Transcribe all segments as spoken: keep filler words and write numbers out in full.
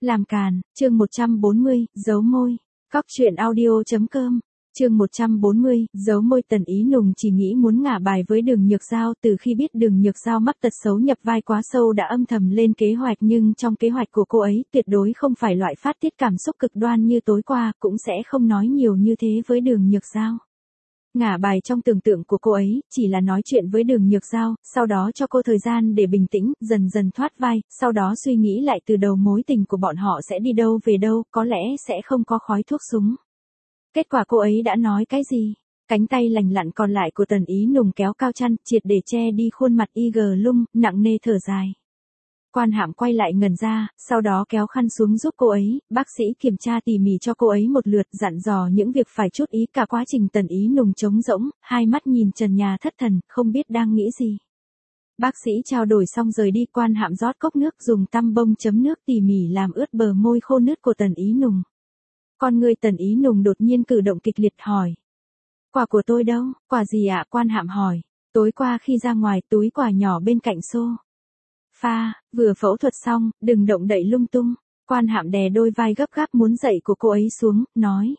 Làm càn, chương một trăm bốn mươi, giấu môi. Cóc truyện audio.com, chương một trăm bốn mươi, giấu môi. Tần Ý Nùng chỉ nghĩ muốn ngả bài với Đường Nhược Giao. Từ khi biết Đường Nhược Giao mắc tật xấu nhập vai quá sâu đã âm thầm lên kế hoạch, nhưng trong kế hoạch của cô ấy tuyệt đối không phải loại phát tiết cảm xúc cực đoan như tối qua, cũng sẽ không nói nhiều như thế với Đường Nhược Giao. Ngả bài trong tưởng tượng của cô ấy, chỉ là nói chuyện với Đường Nhược Giao, sau đó cho cô thời gian để bình tĩnh, dần dần thoát vai, sau đó suy nghĩ lại từ đầu mối tình của bọn họ sẽ đi đâu về đâu, có lẽ sẽ không có khói thuốc súng. Kết quả cô ấy đã nói cái gì? Cánh tay lành lặn còn lại của Tần Ý Nùng kéo cao chăn, triệt để che đi khuôn mặt y gờ lung, nặng nề thở dài. Quan Hạm quay lại ngẩn ra, sau đó kéo khăn xuống giúp cô ấy, bác sĩ kiểm tra tỉ mỉ cho cô ấy một lượt, dặn dò những việc phải chú ý. Cả quá trình Tần Ý Nùng trống rỗng, hai mắt nhìn trần nhà thất thần, không biết đang nghĩ gì. Bác sĩ trao đổi xong rời đi. Quan Hạm rót cốc nước, dùng tăm bông chấm nước tỉ mỉ làm ướt bờ môi khô nứt của Tần Ý Nùng. Con người Tần Ý Nùng đột nhiên cử động kịch liệt, hỏi. Quà của tôi đâu? Quà gì ạ? Quan Hạm hỏi. Tối qua khi ra ngoài, túi quà nhỏ bên cạnh xô pha, vừa phẫu thuật xong, đừng động đậy lung tung. Quan Hạm đè đôi vai gấp gáp muốn dậy của cô ấy xuống, nói.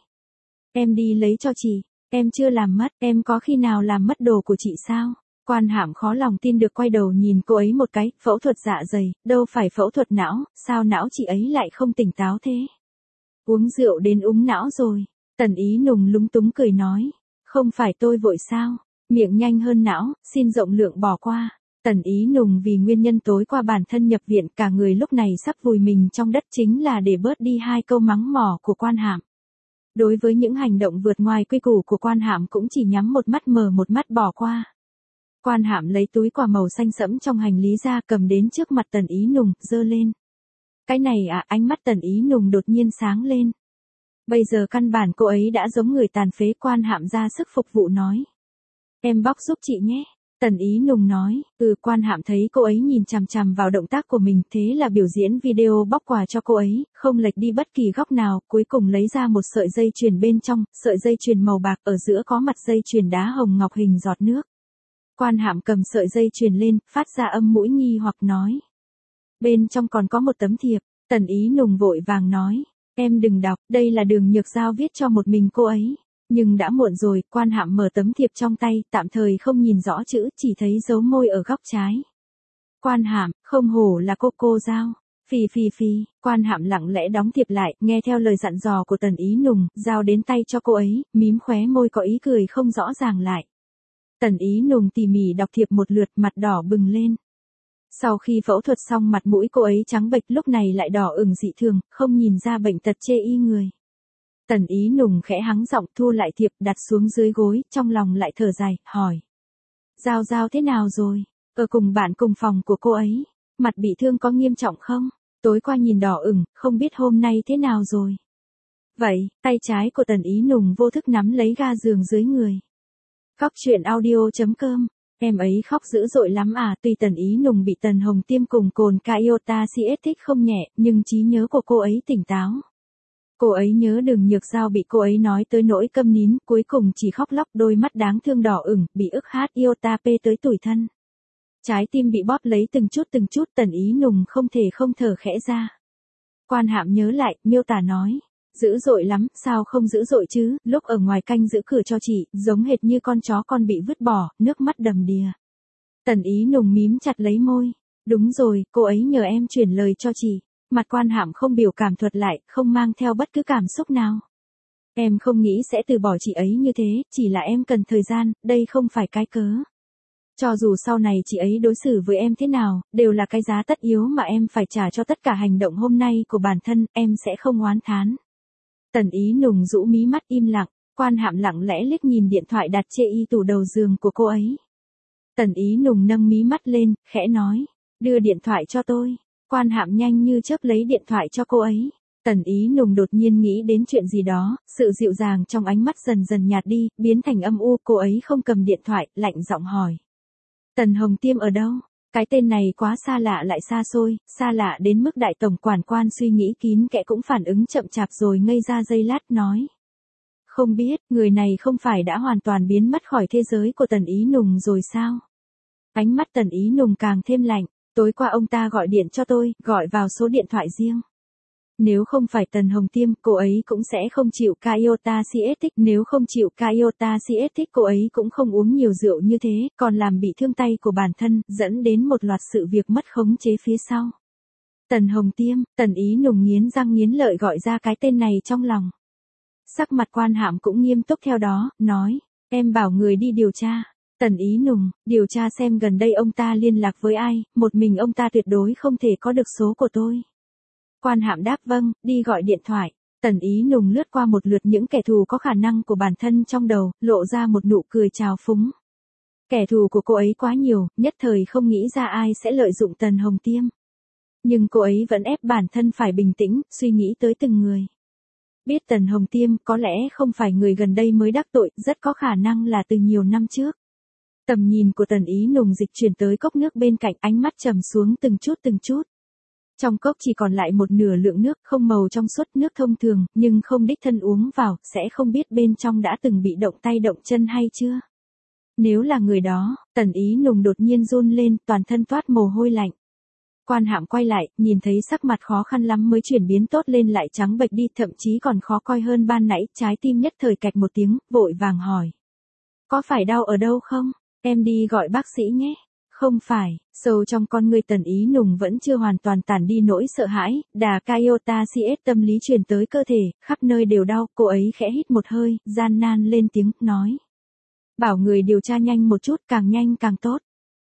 Em đi lấy cho chị, em chưa làm mất, em có khi nào làm mất đồ của chị sao? Quan Hạm khó lòng tin được quay đầu nhìn cô ấy một cái, phẫu thuật dạ dày, đâu phải phẫu thuật não, sao não chị ấy lại không tỉnh táo thế? Uống rượu đến úng não rồi. Tần Ý Nùng lúng túng cười nói. Không phải tôi vội sao? Miệng nhanh hơn não, xin rộng lượng bỏ qua. Tần Ý Nùng vì nguyên nhân tối qua bản thân nhập viện, cả người lúc này sắp vùi mình trong đất, chính là để bớt đi hai câu mắng mỏ của Quan Hạm. Đối với những hành động vượt ngoài quy củ của Quan Hạm cũng chỉ nhắm một mắt mở một mắt bỏ qua. Quan Hạm lấy túi quà màu xanh sẫm trong hành lý ra, cầm đến trước mặt Tần Ý Nùng, giơ lên. Cái này à? Ánh mắt Tần Ý Nùng đột nhiên sáng lên. Bây giờ căn bản cô ấy đã giống người tàn phế. Quan Hạm ra sức phục vụ nói. Em bóc giúp chị nhé. Tần Ý Nùng nói. Ừ. Quan Hạm thấy cô ấy nhìn chằm chằm vào động tác của mình, thế là biểu diễn video bóc quà cho cô ấy, không lệch đi bất kỳ góc nào, cuối cùng lấy ra một sợi dây chuyền bên trong, sợi dây chuyền màu bạc, ở giữa có mặt dây chuyền đá hồng ngọc hình giọt nước. Quan Hạm cầm sợi dây chuyền lên, phát ra âm mũi nghi hoặc nói. Bên trong còn có một tấm thiệp. Tần Ý Nùng vội vàng nói. Em đừng đọc, đây là Đường Nhược Giao viết cho một mình cô ấy. Nhưng đã muộn rồi. Quan Hạm mở tấm thiệp trong tay, tạm thời không nhìn rõ chữ, chỉ thấy dấu môi ở góc trái. Quan Hạm, không hổ là cô cô Giao. Phì phì phì. Quan Hạm lặng lẽ đóng thiệp lại, nghe theo lời dặn dò của Tần Ý Nùng, giao đến tay cho cô ấy, mím khóe môi có ý cười không rõ ràng lại. Tần Ý Nùng tỉ mỉ đọc thiệp một lượt, mặt đỏ bừng lên. Sau khi phẫu thuật xong mặt mũi cô ấy trắng bệch, lúc này lại đỏ ửng dị thường, không nhìn ra bệnh tật chê y người. Tần Ý Nùng khẽ hắng giọng, thu lại thiệp, đặt xuống dưới gối, trong lòng lại thở dài, hỏi. Giao Giao thế nào rồi? Ở cùng bạn cùng phòng của cô ấy, mặt bị thương có nghiêm trọng không? Tối qua nhìn đỏ ửng, không biết hôm nay thế nào rồi? Vậy, tay trái của Tần Ý Nùng vô thức nắm lấy ga giường dưới người. Cóc truyện audio.com. Em ấy khóc dữ dội lắm à? Tuy Tần Ý Nùng bị Tần Hồng Tiêm cùng cồn iota cs thích không nhẹ, nhưng trí nhớ của cô ấy tỉnh táo. Cô ấy nhớ Đường Nhược Giao bị cô ấy nói tới nỗi câm nín, cuối cùng chỉ khóc lóc, đôi mắt đáng thương đỏ ửng, bị ức hát iota p tới tủi thân. Trái tim bị bóp lấy từng chút từng chút. Tần Ý Nùng không thể không thở khẽ ra. Quan Hạm nhớ lại, miêu tả nói. Dữ dội lắm, sao không dữ dội chứ? Lúc ở ngoài canh giữ cửa cho chị, giống hệt như con chó con bị vứt bỏ, nước mắt đầm đìa. Tần Ý Nùng mím chặt lấy môi. Đúng rồi, cô ấy nhờ em chuyển lời cho chị. Mặt Quan Hạm không biểu cảm thuật lại, không mang theo bất cứ cảm xúc nào. Em không nghĩ sẽ từ bỏ chị ấy như thế, chỉ là em cần thời gian, đây không phải cái cớ. Cho dù sau này chị ấy đối xử với em thế nào, đều là cái giá tất yếu mà em phải trả cho tất cả hành động hôm nay của bản thân, em sẽ không oán thán. Tần Ý Nùng rũ mí mắt im lặng. Quan Hạm lặng lẽ liếc nhìn điện thoại đặt chê y tủ đầu giường của cô ấy. Tần Ý Nùng nâng mí mắt lên, khẽ nói. Đưa điện thoại cho tôi. Quan Hạm nhanh như chớp lấy điện thoại cho cô ấy. Tần Ý Nùng đột nhiên nghĩ đến chuyện gì đó, sự dịu dàng trong ánh mắt dần dần nhạt đi, biến thành âm u. Cô ấy không cầm điện thoại, lạnh giọng hỏi. Tần Hồng Tiêm ở đâu? Cái tên này quá xa lạ lại xa xôi, xa lạ đến mức đại tổng quản quan suy nghĩ kín kẽ cũng phản ứng chậm chạp rồi ngây ra giây lát nói. Không biết, người này không phải đã hoàn toàn biến mất khỏi thế giới của Tần Ý Nùng rồi sao? Ánh mắt Tần Ý Nùng càng thêm lạnh. Tối qua ông ta gọi điện cho tôi, gọi vào số điện thoại riêng. Nếu không phải Tần Hồng Tiêm, cô ấy cũng sẽ không chịu ca iota siết, nếu không chịu ca iota siết cô ấy cũng không uống nhiều rượu như thế, còn làm bị thương tay của bản thân, dẫn đến một loạt sự việc mất khống chế phía sau. Tần Hồng Tiêm, Tần Ý Nùng nghiến răng nghiến lợi gọi ra cái tên này trong lòng. Sắc mặt Quan Hạm cũng nghiêm túc theo đó, nói, em bảo người đi điều tra. Tần Ý Nùng, điều tra xem gần đây ông ta liên lạc với ai, một mình ông ta tuyệt đối không thể có được số của tôi. Quan Hạm đáp vâng, đi gọi điện thoại. Tần Ý Nùng lướt qua một lượt những kẻ thù có khả năng của bản thân trong đầu, lộ ra một nụ cười trào phúng. Kẻ thù của cô ấy quá nhiều, nhất thời không nghĩ ra ai sẽ lợi dụng Tần Hồng Tiêm. Nhưng cô ấy vẫn ép bản thân phải bình tĩnh, suy nghĩ tới từng người. Biết Tần Hồng Tiêm có lẽ không phải người gần đây mới đắc tội, rất có khả năng là từ nhiều năm trước. Tầm nhìn của Tần Ý Nùng dịch chuyển tới cốc nước bên cạnh, ánh mắt trầm xuống từng chút từng chút. Trong cốc chỉ còn lại một nửa lượng nước, không màu trong suốt, nước thông thường, nhưng không đích thân uống vào, sẽ không biết bên trong đã từng bị động tay động chân hay chưa. Nếu là người đó, Tần Ý Nùng đột nhiên run lên, toàn thân toát mồ hôi lạnh. Quan Hạm quay lại, nhìn thấy sắc mặt khó khăn lắm mới chuyển biến tốt lên lại trắng bệch đi, thậm chí còn khó coi hơn ban nãy, trái tim nhất thời kẹt một tiếng, vội vàng hỏi. Có phải đau ở đâu không? Em đi gọi bác sĩ nhé. Không phải, sâu trong con người Tần Ý Nùng vẫn chưa hoàn toàn tản đi nỗi sợ hãi, đà iota siết tâm lý truyền tới cơ thể, khắp nơi đều đau, cô ấy khẽ hít một hơi, gian nan lên tiếng, nói. Bảo người điều tra nhanh một chút, càng nhanh càng tốt.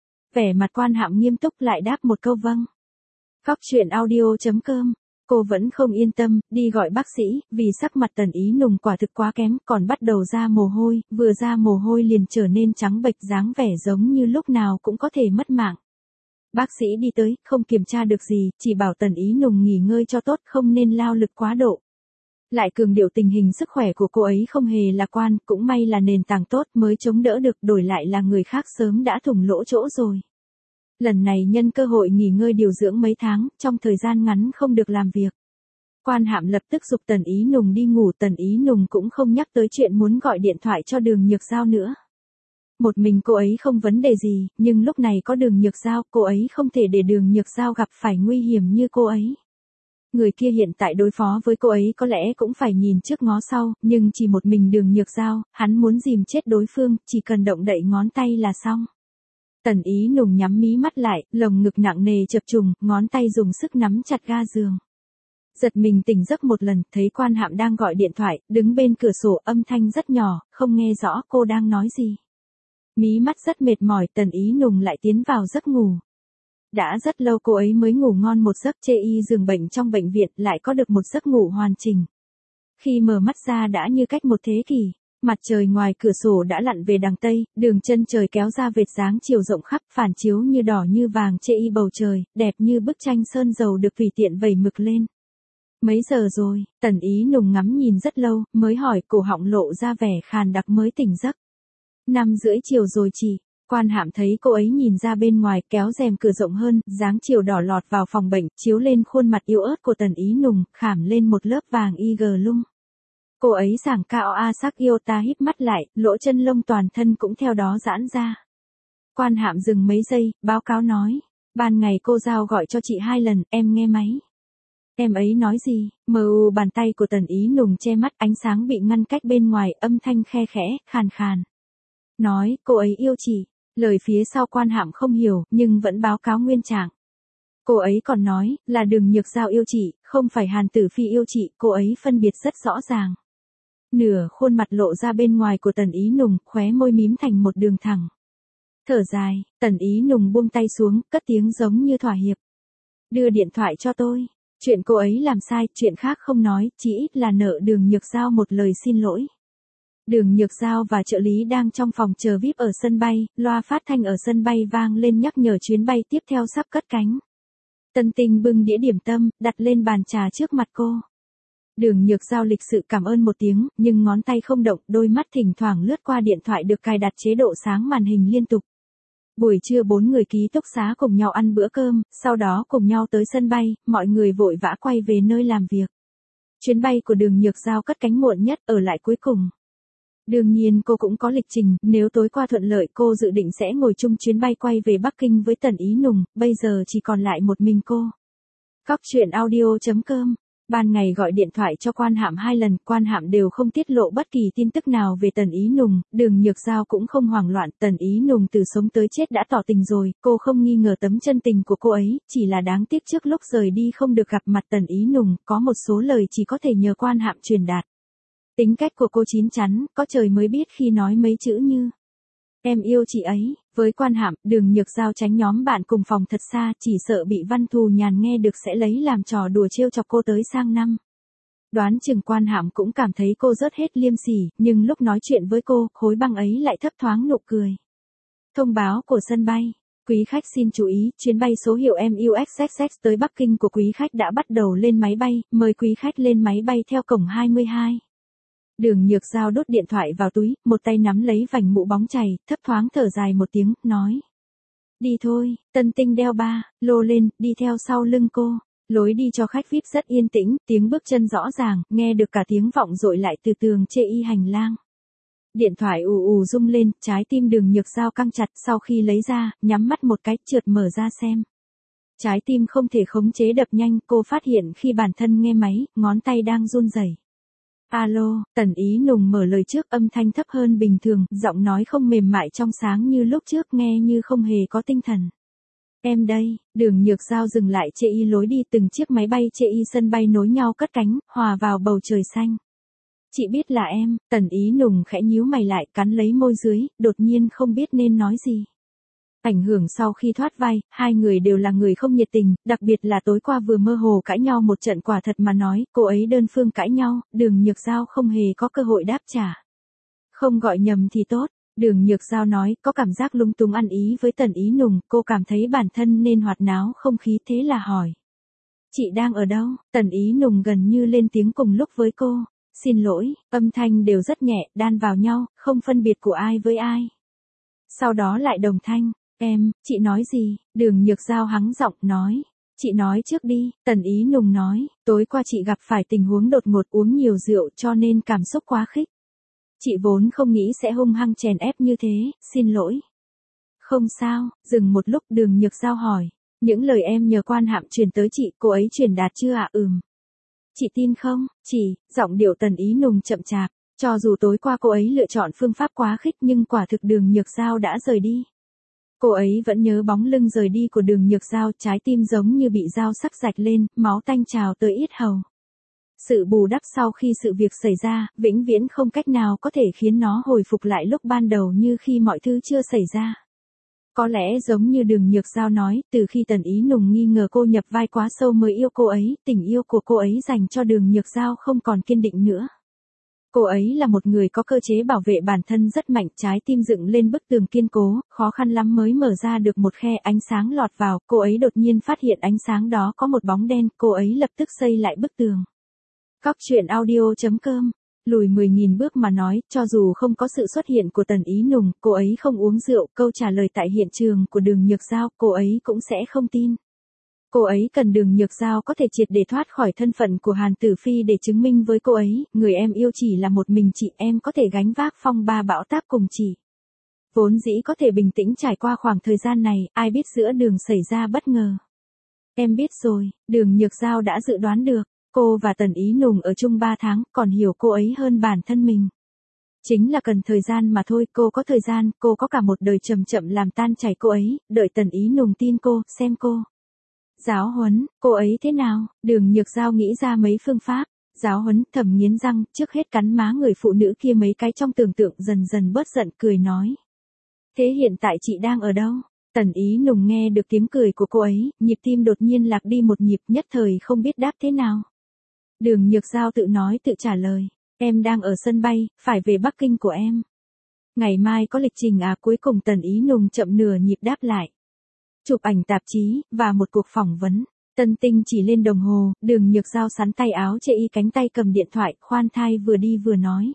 Vẻ mặt Quan Hạm nghiêm túc lại đáp một câu vâng. Cóc truyện audio chấm com. Cô vẫn không yên tâm, đi gọi bác sĩ, vì sắc mặt Tần Ý Nùng quả thực quá kém, còn bắt đầu ra mồ hôi, vừa ra mồ hôi liền trở nên trắng bệch, dáng vẻ giống như lúc nào cũng có thể mất mạng. Bác sĩ đi tới, không kiểm tra được gì, chỉ bảo Tần Ý Nùng nghỉ ngơi cho tốt, không nên lao lực quá độ. Lại cường điệu tình hình sức khỏe của cô ấy không hề lạc quan, cũng may là nền tảng tốt mới chống đỡ được, đổi lại là người khác sớm đã thủng lỗ chỗ rồi. Lần này nhân cơ hội nghỉ ngơi điều dưỡng mấy tháng, trong thời gian ngắn không được làm việc. Quan Hạm lập tức giục Tần Ý Nùng đi ngủ, Tần Ý Nùng cũng không nhắc tới chuyện muốn gọi điện thoại cho Đường Nhược Giao nữa. Một mình cô ấy không vấn đề gì, nhưng lúc này có Đường Nhược Giao, cô ấy không thể để Đường Nhược Giao gặp phải nguy hiểm như cô ấy. Người kia hiện tại đối phó với cô ấy có lẽ cũng phải nhìn trước ngó sau, nhưng chỉ một mình Đường Nhược Giao, hắn muốn dìm chết đối phương, chỉ cần động đậy ngón tay là xong. Tần Ý Nùng nhắm mí mắt lại, lồng ngực nặng nề chập trùng, ngón tay dùng sức nắm chặt ga giường. Giật mình tỉnh giấc một lần, thấy Quan Hạm đang gọi điện thoại, đứng bên cửa sổ, âm thanh rất nhỏ, không nghe rõ cô đang nói gì. Mí mắt rất mệt mỏi, Tần Ý Nùng lại tiến vào giấc ngủ. Đã rất lâu cô ấy mới ngủ ngon một giấc, chê y giường bệnh trong bệnh viện, lại có được một giấc ngủ hoàn chỉnh. Khi mở mắt ra đã như cách một thế kỷ. Mặt trời ngoài cửa sổ đã lặn về đằng tây, đường chân trời kéo ra vệt dáng chiều rộng khắp, phản chiếu như đỏ như vàng chê y bầu trời, đẹp như bức tranh sơn dầu được tùy tiện vẩy mực lên. Mấy giờ rồi? Tần Ý Nùng ngắm nhìn rất lâu, mới hỏi, cổ họng lộ ra vẻ khàn đặc mới tỉnh giấc. Năm rưỡi chiều rồi chị. Quan Hạm thấy cô ấy nhìn ra bên ngoài, kéo rèm cửa rộng hơn, dáng chiều đỏ lọt vào phòng bệnh, chiếu lên khuôn mặt yếu ớt của Tần Ý Nùng, khảm lên một lớp vàng y gờ lung. Cô ấy sảng cao a sắc iota híp mắt lại, lỗ chân lông toàn thân cũng theo đó giãn ra. Quan Hạm dừng mấy giây, báo cáo nói. Ban ngày cô Giao gọi cho chị hai lần, em nghe máy. Em ấy nói gì? Mờ u bàn tay của Tần Ý Nùng che mắt, ánh sáng bị ngăn cách bên ngoài, âm thanh khe khẽ, khàn khàn. Nói, cô ấy yêu chị. Lời phía sau Quan Hạm không hiểu, nhưng vẫn báo cáo nguyên trạng. Cô ấy còn nói, là Đường Nhược Giao yêu chị, không phải Hàn Tử Phi yêu chị, cô ấy phân biệt rất rõ ràng. Nửa khuôn mặt lộ ra bên ngoài của Tần Ý Nùng, khóe môi mím thành một đường thẳng. Thở dài, Tần Ý Nùng buông tay xuống, cất tiếng giống như thỏa hiệp. Đưa điện thoại cho tôi. Chuyện cô ấy làm sai, chuyện khác không nói, chỉ ít là nợ Đường Nhược Giao một lời xin lỗi. Đường Nhược Giao và trợ lý đang trong phòng chờ vi ai pi ở sân bay, loa phát thanh ở sân bay vang lên nhắc nhở chuyến bay tiếp theo sắp cất cánh. Tân Tinh bưng đĩa điểm tâm, đặt lên bàn trà trước mặt cô. Đường Nhược Giao lịch sự cảm ơn một tiếng, nhưng ngón tay không động, đôi mắt thỉnh thoảng lướt qua điện thoại được cài đặt chế độ sáng màn hình liên tục. Buổi trưa bốn người ký túc xá cùng nhau ăn bữa cơm, sau đó cùng nhau tới sân bay, mọi người vội vã quay về nơi làm việc. Chuyến bay của Đường Nhược Giao cất cánh muộn nhất, ở lại cuối cùng. Đương nhiên cô cũng có lịch trình, nếu tối qua thuận lợi cô dự định sẽ ngồi chung chuyến bay quay về Bắc Kinh với Tần Ý Nùng, bây giờ chỉ còn lại một mình cô. Cóc truyện audio chấm com Ban ngày gọi điện thoại cho Quan Hạm hai lần, Quan Hạm đều không tiết lộ bất kỳ tin tức nào về Tần Ý Nùng, Đường Nhược Giao cũng không hoảng loạn, Tần Ý Nùng từ sống tới chết đã tỏ tình rồi, cô không nghi ngờ tấm chân tình của cô ấy, chỉ là đáng tiếc trước lúc rời đi không được gặp mặt Tần Ý Nùng, có một số lời chỉ có thể nhờ Quan Hạm truyền đạt. Tính cách của cô chín chắn, có trời mới biết khi nói mấy chữ như em yêu chị ấy, với Quan Hạm, Đường Nhược Giao tránh nhóm bạn cùng phòng thật xa, chỉ sợ bị Văn Thù Nhàn nghe được sẽ lấy làm trò đùa trêu chọc cô tới sang năm. Đoán chừng Quan Hạm cũng cảm thấy cô rớt hết liêm sỉ, nhưng lúc nói chuyện với cô, khối băng ấy lại thấp thoáng nụ cười. Thông báo của sân bay. Quý khách xin chú ý, chuyến bay số hiệu em u ích ích ích tới Bắc Kinh của quý khách đã bắt đầu lên máy bay, mời quý khách lên máy bay theo cổng hai mươi hai. Đường Nhược Giao đút điện thoại vào túi, một tay nắm lấy vành mũ bóng chày, thấp thoáng thở dài một tiếng, nói. Đi thôi, Tân Tinh đeo ba, lô lên, đi theo sau lưng cô. Lối đi cho khách vi ai pi rất yên tĩnh, tiếng bước chân rõ ràng, nghe được cả tiếng vọng dội lại từ tường chê y hành lang. Điện thoại ù ù rung lên, trái tim Đường Nhược Giao căng chặt, sau khi lấy ra, nhắm mắt một cái, trượt mở ra xem. Trái tim không thể khống chế đập nhanh, cô phát hiện khi bản thân nghe máy, ngón tay đang run rẩy. Alo, Tần Ý Nùng mở lời trước, âm thanh thấp hơn bình thường, giọng nói không mềm mại trong sáng như lúc trước, nghe như không hề có tinh thần. Em đây, Đường Nhược Giao dừng lại chê y lối đi, từng chiếc máy bay chê y sân bay nối nhau cất cánh, hòa vào bầu trời xanh. Chị biết là em, Tần Ý Nùng khẽ nhíu mày lại, cắn lấy môi dưới, đột nhiên không biết nên nói gì. Ảnh hưởng sau khi thoát vai, hai người đều là người không nhiệt tình, đặc biệt là tối qua vừa mơ hồ cãi nhau một trận, quả thật mà nói, cô ấy đơn phương cãi nhau, Đường Nhược Giao không hề có cơ hội đáp trả. Không gọi nhầm thì tốt, Đường Nhược Giao nói, có cảm giác lung tung ăn ý với Tần Ý Nùng, cô cảm thấy bản thân nên hoạt náo không khí, thế là hỏi. Chị đang ở đâu? Tần Ý Nùng gần như lên tiếng cùng lúc với cô. Xin lỗi, âm thanh đều rất nhẹ, đan vào nhau, không phân biệt của ai với ai. Sau đó lại đồng thanh. Em, chị nói gì? Đường Nhược Giao hắng giọng nói. Chị nói trước đi, Tần Ý Nùng nói, tối qua chị gặp phải tình huống đột ngột, uống nhiều rượu cho nên cảm xúc quá khích. Chị vốn không nghĩ sẽ hung hăng chèn ép như thế, xin lỗi. Không sao, dừng một lúc Đường Nhược Giao hỏi. Những lời em nhờ Quan Hạm truyền tới chị, cô ấy truyền đạt chưa ạ? Ừm. Chị tin không? Chị, giọng điệu Tần Ý Nùng chậm chạp. Cho dù tối qua cô ấy lựa chọn phương pháp quá khích nhưng quả thực Đường Nhược Giao đã rời đi. Cô ấy vẫn nhớ bóng lưng rời đi của Đường Nhược Giao, trái tim giống như bị dao sắc rạch lên, máu tanh trào tới yết hầu. Sự bù đắp sau khi sự việc xảy ra, vĩnh viễn không cách nào có thể khiến nó hồi phục lại lúc ban đầu như khi mọi thứ chưa xảy ra. Có lẽ giống như Đường Nhược Giao nói, từ khi Tần Ý Nùng nghi ngờ cô nhập vai quá sâu mới yêu cô ấy, tình yêu của cô ấy dành cho Đường Nhược Giao không còn kiên định nữa. Cô ấy là một người có cơ chế bảo vệ bản thân rất mạnh, trái tim dựng lên bức tường kiên cố, khó khăn lắm mới mở ra được một khe, ánh sáng lọt vào, cô ấy đột nhiên phát hiện ánh sáng đó có một bóng đen, cô ấy lập tức xây lại bức tường. Cóc truyện audio chấm com. Lùi mười nghìn bước mà nói, cho dù không có sự xuất hiện của Tần Ý Nùng, cô ấy không uống rượu, câu trả lời tại hiện trường của Đường Nhược Giao, cô ấy cũng sẽ không tin. Cô ấy cần Đường Nhược Giao có thể triệt để thoát khỏi thân phận của Hàn Tử Phi để chứng minh với cô ấy, người em yêu chỉ là một mình chị, em có thể gánh vác phong ba bão táp cùng chị. Vốn dĩ có thể bình tĩnh trải qua khoảng thời gian này, ai biết giữa đường xảy ra bất ngờ. Em biết rồi, Đường Nhược Giao đã dự đoán được. Cô và Tần Ý Nùng ở chung ba tháng, còn hiểu cô ấy hơn bản thân mình. Chính là cần thời gian mà thôi, cô có thời gian, cô có cả một đời chậm chậm làm tan chảy cô ấy, đợi Tần Ý Nùng tin cô, xem cô. Giáo huấn, cô ấy thế nào? Đường Nhược Giao nghĩ ra mấy phương pháp. Giáo huấn, thầm nghiến răng, trước hết cắn má người phụ nữ kia mấy cái trong tưởng tượng, dần dần bớt giận, cười nói. Thế hiện tại chị đang ở đâu? Tần Ý Nùng nghe được tiếng cười của cô ấy, nhịp tim đột nhiên lạc đi một nhịp, nhất thời không biết đáp thế nào. Đường Nhược Giao tự nói tự trả lời, em đang ở sân bay, phải về Bắc Kinh của em. Ngày mai có lịch trình à? Cuối cùng Tần Ý Nùng chậm nửa nhịp đáp lại. Chụp ảnh tạp chí, và một cuộc phỏng vấn. Tân Tinh chỉ lên đồng hồ, Đường Nhược Giao sắn tay áo chê y, cánh tay cầm điện thoại, khoan thai vừa đi vừa nói.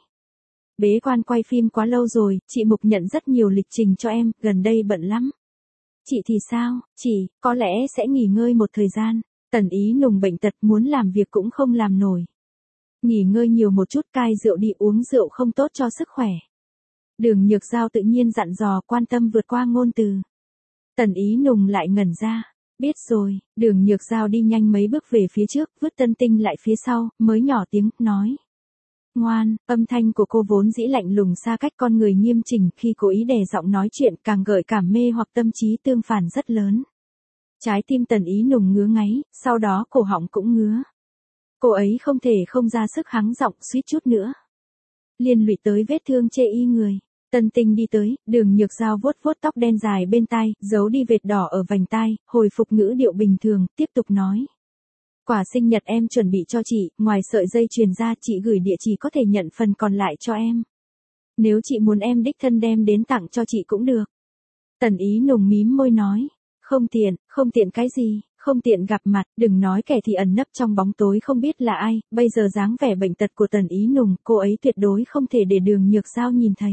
Bế quan quay phim quá lâu rồi, chị Mục nhận rất nhiều lịch trình cho em, gần đây bận lắm. Chị thì sao? Chị, có lẽ sẽ nghỉ ngơi một thời gian. Tần Ý Nùng bệnh tật, muốn làm việc cũng không làm nổi. Nghỉ ngơi nhiều một chút, cai rượu đi, uống rượu không tốt cho sức khỏe. Đường Nhược Giao tự nhiên dặn dò, quan tâm vượt qua ngôn từ. Tần Ý Nùng lại ngẩn ra. Biết rồi, Đường Nhược Giao đi nhanh mấy bước về phía trước, vứt Tân Tinh lại phía sau, mới nhỏ tiếng, nói. Ngoan, âm thanh của cô vốn dĩ lạnh lùng xa cách con người nghiêm chỉnh, khi cố ý đè giọng nói chuyện càng gợi cảm mê hoặc tâm trí tương phản rất lớn. Trái tim Tần Ý Nùng ngứa ngáy, sau đó cổ họng cũng ngứa. Cô ấy không thể không ra sức hắng giọng suýt chút nữa. Liên lụy tới vết thương chê y người. Tân Tinh đi tới, Đường Nhược Giao vuốt vuốt tóc đen dài bên tai, giấu đi vệt đỏ ở vành tai, hồi phục ngữ điệu bình thường, tiếp tục nói. Quà sinh nhật em chuẩn bị cho chị, ngoài sợi dây chuyền ra chị gửi địa chỉ có thể nhận phần còn lại cho em. Nếu chị muốn em đích thân đem đến tặng cho chị cũng được. Tần Ý Nùng mím môi nói. Không tiện, không tiện cái gì, không tiện gặp mặt, đừng nói kẻ thì ẩn nấp trong bóng tối không biết là ai, bây giờ dáng vẻ bệnh tật của Tần Ý Nùng, cô ấy tuyệt đối không thể để Đường Nhược Giao nhìn thấy.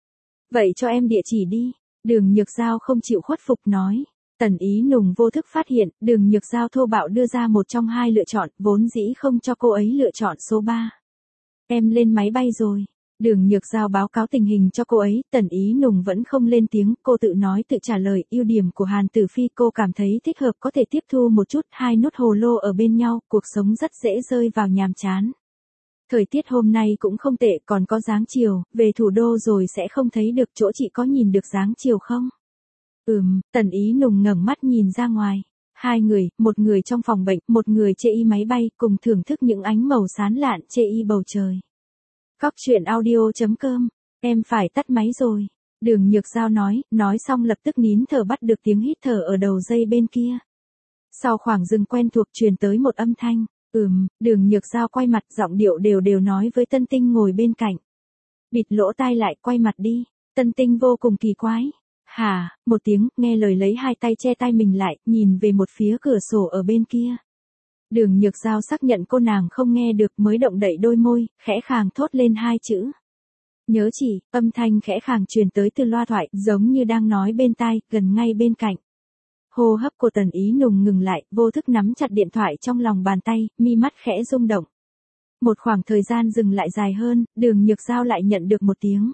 Vậy cho em địa chỉ đi. Đường Nhược Giao không chịu khuất phục nói. Tần Ý Nùng vô thức phát hiện, Đường Nhược Giao thô bạo đưa ra một trong hai lựa chọn, vốn dĩ không cho cô ấy lựa chọn số ba. Em lên máy bay rồi. Đường Nhược Giao báo cáo tình hình cho cô ấy, Tần Ý Nùng vẫn không lên tiếng, cô tự nói tự trả lời, ưu điểm của Hàn Tử Phi cô cảm thấy thích hợp có thể tiếp thu một chút, hai nút hồ lô ở bên nhau, cuộc sống rất dễ rơi vào nhàm chán. Thời tiết hôm nay cũng không tệ, còn có dáng chiều, về thủ đô rồi sẽ không thấy được chỗ chị có nhìn được dáng chiều không? Ừm, Tần Ý Nùng ngẩng mắt nhìn ra ngoài. Hai người, một người trong phòng bệnh, một người chê y máy bay, cùng thưởng thức những ánh màu sáng lạn chê y bầu trời. Cóc truyện audio chấm com, em phải tắt máy rồi. Đường Nhược Giao nói, nói xong lập tức nín thở bắt được tiếng hít thở ở đầu dây bên kia. Sau khoảng dừng quen thuộc truyền tới một âm thanh. Ừm, Đường Nhược Giao quay mặt giọng điệu đều đều nói với Tân Tinh ngồi bên cạnh. Bịt lỗ tai lại quay mặt đi. Tân Tinh vô cùng kỳ quái. Hả, một tiếng, nghe lời lấy hai tay che tai mình lại, nhìn về một phía cửa sổ ở bên kia. Đường Nhược Giao xác nhận cô nàng không nghe được mới động đậy đôi môi, khẽ khàng thốt lên hai chữ. Nhớ chỉ, âm thanh khẽ khàng truyền tới từ loa thoại, giống như đang nói bên tai, gần ngay bên cạnh. Hô hấp của Tần Ý Nùng ngừng lại, vô thức nắm chặt điện thoại trong lòng bàn tay, mi mắt khẽ rung động. Một khoảng thời gian dừng lại dài hơn, Đường Nhược Giao lại nhận được một tiếng.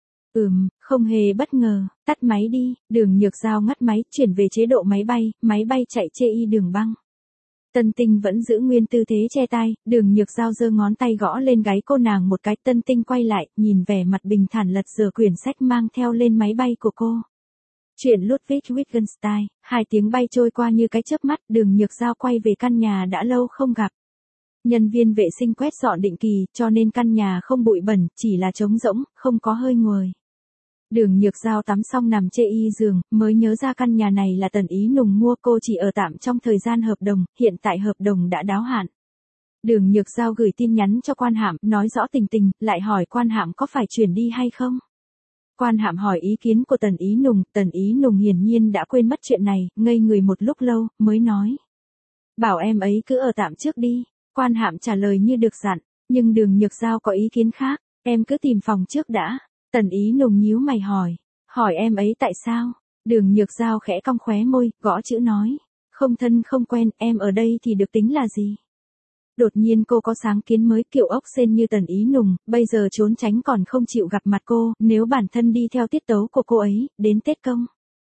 Ừm, không hề bất ngờ, tắt máy đi. Đường Nhược Giao ngắt máy, chuyển về chế độ máy bay, máy bay chạy chê y đường băng. Tân Tinh vẫn giữ nguyên tư thế che tai, Đường Nhược Giao giơ ngón tay gõ lên gáy cô nàng một cái. Tân Tinh quay lại, nhìn vẻ mặt bình thản lật dở quyển sách mang theo lên máy bay của cô. Chuyện Ludwig Wittgenstein, hai tiếng bay trôi qua như cái chớp mắt, Đường Nhược Giao quay về căn nhà đã lâu không gặp. Nhân viên vệ sinh quét dọn định kỳ, cho nên căn nhà không bụi bẩn, chỉ là trống rỗng, không có hơi nguồi. Đường Nhược Giao tắm xong nằm chê y giường, mới nhớ ra căn nhà này là Tần Ý Nùng mua, cô chỉ ở tạm trong thời gian hợp đồng, hiện tại hợp đồng đã đáo hạn. Đường Nhược Giao gửi tin nhắn cho Quan Hạm, nói rõ tình tình, lại hỏi Quan Hạm có phải chuyển đi hay không. Quan Hạm hỏi ý kiến của Tần Ý Nùng, Tần Ý Nùng hiển nhiên đã quên mất chuyện này, ngây người một lúc lâu, mới nói. Bảo em ấy cứ ở tạm trước đi. Quan Hạm trả lời như được dặn, nhưng Đường Nhược Giao có ý kiến khác, em cứ tìm phòng trước đã. Tần Ý Nùng nhíu mày hỏi, hỏi em ấy tại sao? Đường Nhược Giao khẽ cong khóe môi, gõ chữ nói, không thân không quen, em ở đây thì được tính là gì? Đột nhiên cô có sáng kiến mới, kiểu ốc sên như Tần Ý Nùng, bây giờ trốn tránh còn không chịu gặp mặt cô, nếu bản thân đi theo tiết tấu của cô ấy, đến Tết công.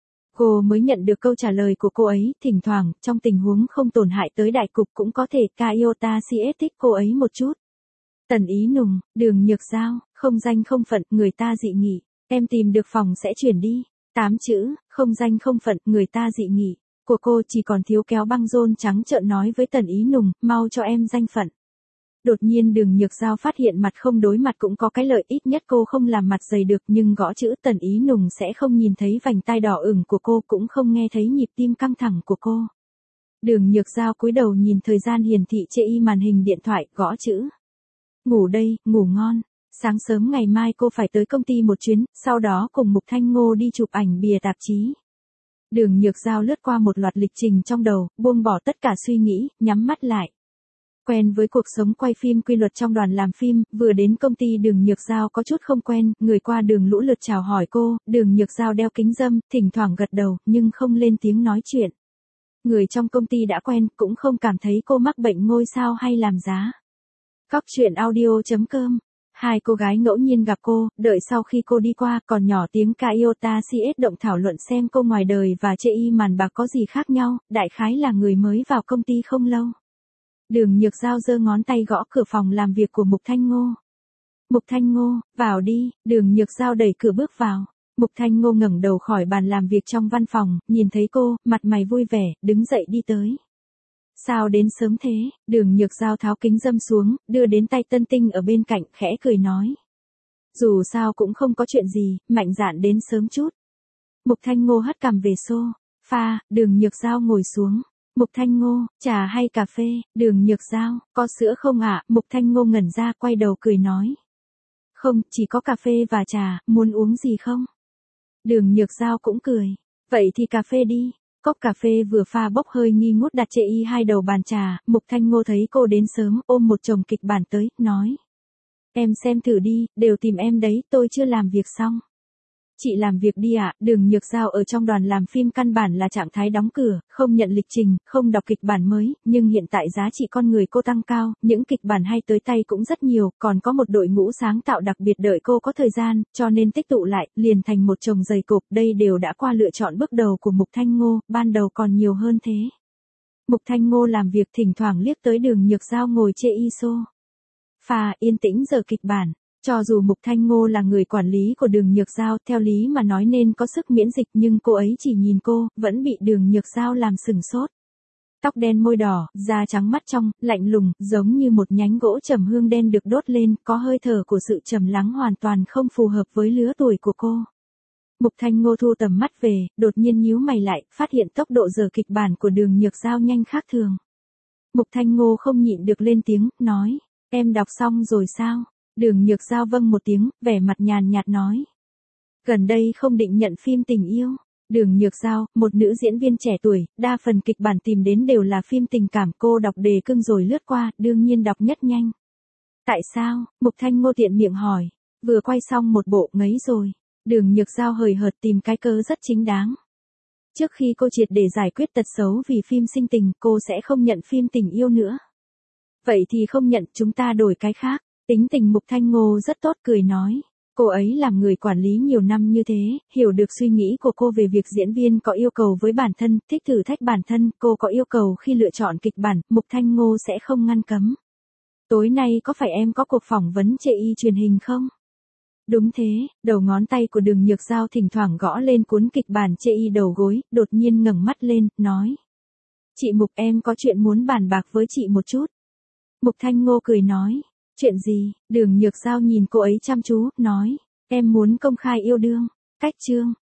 Cô mới nhận được câu trả lời của cô ấy, thỉnh thoảng, trong tình huống không tổn hại tới đại cục cũng có thể Kaiota xê ét thích cô ấy một chút. Tần Ý Nùng, Đường Nhược Giao, không danh không phận, người ta dị nghị, em tìm được phòng sẽ chuyển đi. Tám chữ, không danh không phận, người ta dị nghị, của cô chỉ còn thiếu kéo băng rôn trắng trợn nói với Tần Ý Nùng, mau cho em danh phận. Đột nhiên Đường Nhược Giao phát hiện mặt không đối mặt cũng có cái lợi, ít nhất cô không làm mặt dày được, nhưng gõ chữ Tần Ý Nùng sẽ không nhìn thấy vành tai đỏ ửng của cô, cũng không nghe thấy nhịp tim căng thẳng của cô. Đường Nhược Giao cúi đầu nhìn thời gian hiển thị chê y màn hình điện thoại, gõ chữ. Ngủ đây, ngủ ngon. Sáng sớm ngày mai cô phải tới công ty một chuyến, sau đó cùng Mục Thanh Ngô đi chụp ảnh bìa tạp chí. Đường Nhược Giao lướt qua một loạt lịch trình trong đầu, buông bỏ tất cả suy nghĩ, nhắm mắt lại. Quen với cuộc sống quay phim quy luật trong đoàn làm phim, vừa đến công ty Đường Nhược Giao có chút không quen, người qua đường lũ lượt chào hỏi cô, Đường Nhược Giao đeo kính râm, thỉnh thoảng gật đầu, nhưng không lên tiếng nói chuyện. Người trong công ty đã quen, cũng không cảm thấy cô mắc bệnh ngôi sao hay làm giá. Cóc truyện audio chấm com Hai cô gái ngẫu nhiên gặp cô, đợi sau khi cô đi qua, còn nhỏ tiếng Kaiota xê ét động thảo luận xem cô ngoài đời và chê y màn bạc có gì khác nhau, đại khái là người mới vào công ty không lâu. Đường Nhược Giao giơ ngón tay gõ cửa phòng làm việc của Mục Thanh Ngô. Mục Thanh Ngô, vào đi, Đường Nhược Giao đẩy cửa bước vào. Mục Thanh Ngô ngẩng đầu khỏi bàn làm việc trong văn phòng, nhìn thấy cô, mặt mày vui vẻ, đứng dậy đi tới. Sao đến sớm thế? Đường Nhược Giao tháo kính râm xuống, đưa đến tay Tân Tinh ở bên cạnh, khẽ cười nói. Dù sao cũng không có chuyện gì, mạnh dạn đến sớm chút. Mục Thanh Ngô hất cằm về xô. Pha, Đường Nhược Giao ngồi xuống. Mục Thanh Ngô, trà hay cà phê? Đường Nhược Giao, có sữa không ạ? Mục Thanh Ngô ngẩn ra, quay đầu cười nói. Không, chỉ có cà phê và trà, muốn uống gì không? Đường Nhược Giao cũng cười. Vậy thì cà phê đi. Cốc cà phê vừa pha bốc hơi nghi ngút đặt chê y hai đầu bàn trà, Mục Thanh Ngô thấy cô đến sớm, ôm một chồng kịch bản tới, nói. Em xem thử đi, đều tìm em đấy, tôi chưa làm việc xong. Chị làm việc đi ạ, Đường Nhược Giao ở trong đoàn làm phim căn bản là trạng thái đóng cửa, không nhận lịch trình, không đọc kịch bản mới, nhưng hiện tại giá trị con người cô tăng cao, những kịch bản hay tới tay cũng rất nhiều, còn có một đội ngũ sáng tạo đặc biệt đợi cô có thời gian, cho nên tích tụ lại, liền thành một chồng dày cộp, đây đều đã qua lựa chọn bước đầu của Mục Thanh Ngô, ban đầu còn nhiều hơn thế. Mục Thanh Ngô làm việc thỉnh thoảng liếc tới Đường Nhược Giao ngồi chê y xô. Pha, yên tĩnh giờ kịch bản. Cho dù Mục Thanh Ngô là người quản lý của Đường Nhược Giao, theo lý mà nói nên có sức miễn dịch nhưng cô ấy chỉ nhìn cô, vẫn bị Đường Nhược Giao làm sừng sốt. Tóc đen môi đỏ, da trắng mắt trong, lạnh lùng, giống như một nhánh gỗ trầm hương đen được đốt lên, có hơi thở của sự trầm lắng hoàn toàn không phù hợp với lứa tuổi của cô. Mục Thanh Ngô thu tầm mắt về, đột nhiên nhíu mày lại, phát hiện tốc độ giờ kịch bản của Đường Nhược Giao nhanh khác thường. Mục Thanh Ngô không nhịn được lên tiếng, nói, em đọc xong rồi sao? Đường Nhược Giao vâng một tiếng, vẻ mặt nhàn nhạt nói. Gần đây không định nhận phim tình yêu. Đường Nhược Giao, một nữ diễn viên trẻ tuổi, đa phần kịch bản tìm đến đều là phim tình cảm, cô đọc đề cưng rồi lướt qua, đương nhiên đọc nhất nhanh. Tại sao? Mục Thanh Ngô tiện miệng hỏi. Vừa quay xong một bộ ngấy rồi. Đường Nhược Giao hời hợt tìm cái cớ rất chính đáng. Trước khi cô triệt để giải quyết tật xấu vì phim sinh tình, cô sẽ không nhận phim tình yêu nữa. Vậy thì không nhận, chúng ta đổi cái khác. Tính tình Mục Thanh Ngô rất tốt, cười nói. Cô ấy làm người quản lý nhiều năm như thế, hiểu được suy nghĩ của cô về việc diễn viên có yêu cầu với bản thân, thích thử thách bản thân, cô có yêu cầu khi lựa chọn kịch bản, Mục Thanh Ngô sẽ không ngăn cấm. Tối nay có phải em có cuộc phỏng vấn chê y truyền hình không? Đúng thế, đầu ngón tay của Đường Nhược Giao thỉnh thoảng gõ lên cuốn kịch bản chê y đầu gối, đột nhiên ngẩng mắt lên, nói. Chị Mục, em có chuyện muốn bàn bạc với chị một chút. Mục Thanh Ngô cười nói. Chuyện gì? Đường Nhược Giao nhìn cô ấy chăm chú, nói. Em muốn công khai yêu đương. Cách chương.